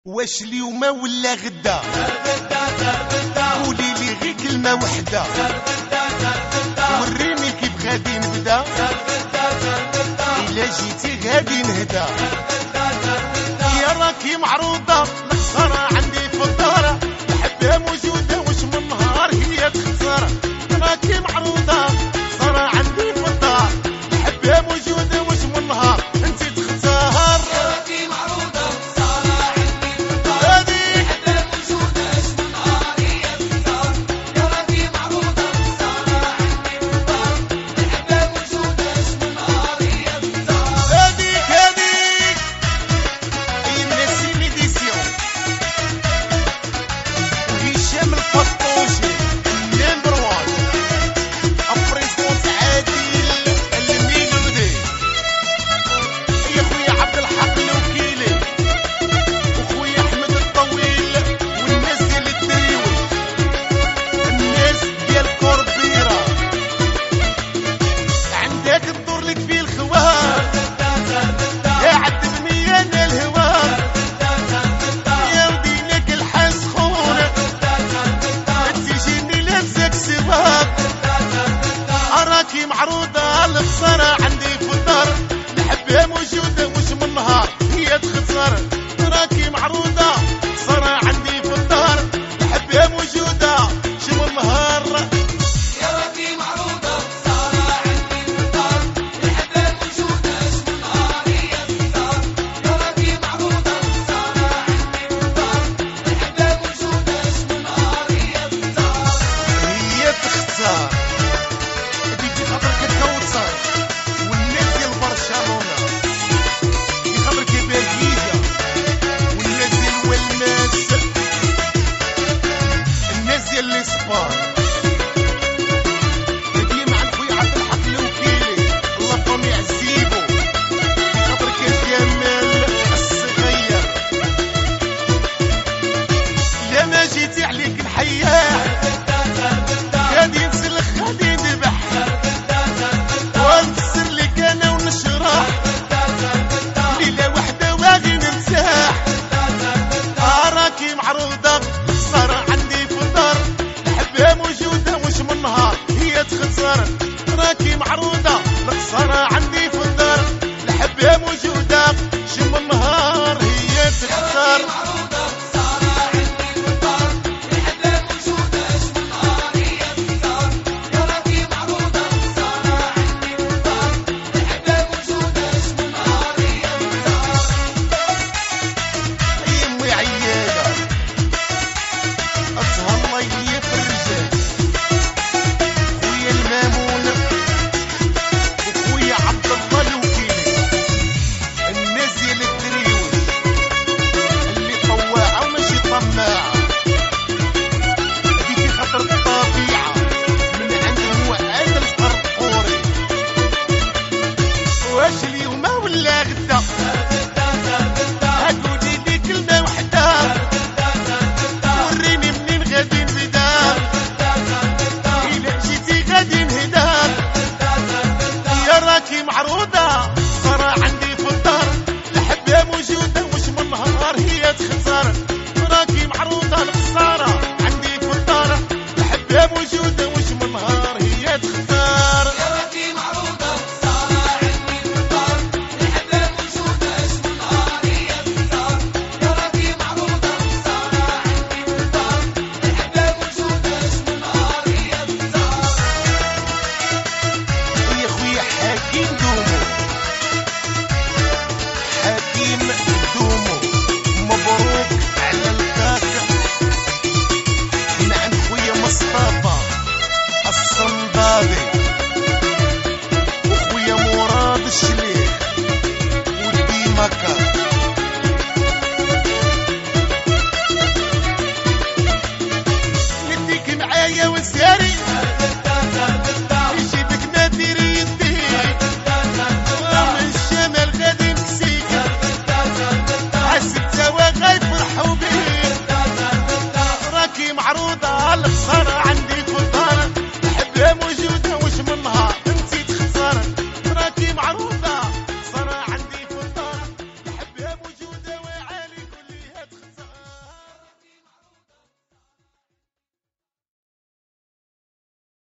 واش اليوم ولا غدا قولي لي غير كلمة وحدة وريني كيف غادي نبدا إلا جيتي غادي نهدا يا راكي معروضة الخسارة عندي في الدار الحبة موجودة واش من نهار هي تخسر راكي معروضة الخسارة عندي في الدار الحبة موجودة واش من نهار انت تختار راكي معروضة الخسارة عندي في الدار الحبة موجودة واش من نهار هي تخسر يا راكي معروضة الخسارة عندي في الدار الحبة موجودة واش من نهار هي تخسر هذيك الناس ميديسيون وهشام الفطوشي نمبر 1 ابريسونس عادل الميلودي يا خويا عبد الحق الوكيلي وخويا احمد الطويل والناس ديال الدريوي الناس ديال كوربيرا عندك الدور لك فيه الخوار يا عذبني انا الهوار يا ودينك الحسخون تجيني لابسك سواك اراكي معروضة الخسارة عندي في الدار الحبة موجودة واش من نهار هي تخسر راكي معروضة الخسارة عندي في الدار الحبة موجودة واش من نهار يا راكي معروضة الخسارة عندي في الدار الحبة موجودة واش من نهار هي تخسر يا راكي معروضة الخسارة عندي في الدار الحبة موجودة واش من نهار هي تخسر هذيك خاطرك الكوثر والناس ديال برشلونة في خاطرك بلجيكا والناس ديال والناس الناس ديال الاسبان هذه مع خويا عبد الحق الوكيلي الله طميع عزيبو في خاطرك جمال الصغير لا ما جيتي عليك الحياة غادي نسلخ غادي نذبح ونكسر لك انا ونشرح ليلة وحدة وغادي نرتاح راكي معروضة الخسارة عندي في الدار الحبة موجودة واش من نهار هي تخسر راكي معروضة الخسارة عندي في الدار الحبة موجودة واش من نهار هي تخسر واش اليوم ولا غدا هقولي لي كلمة وحدة وريني منين غادي نبدا إلا جيتي غادي نهدا يا راكي معروضة الخسارة عندي في الدار الحبة موجودة واش من نهار هي تخسر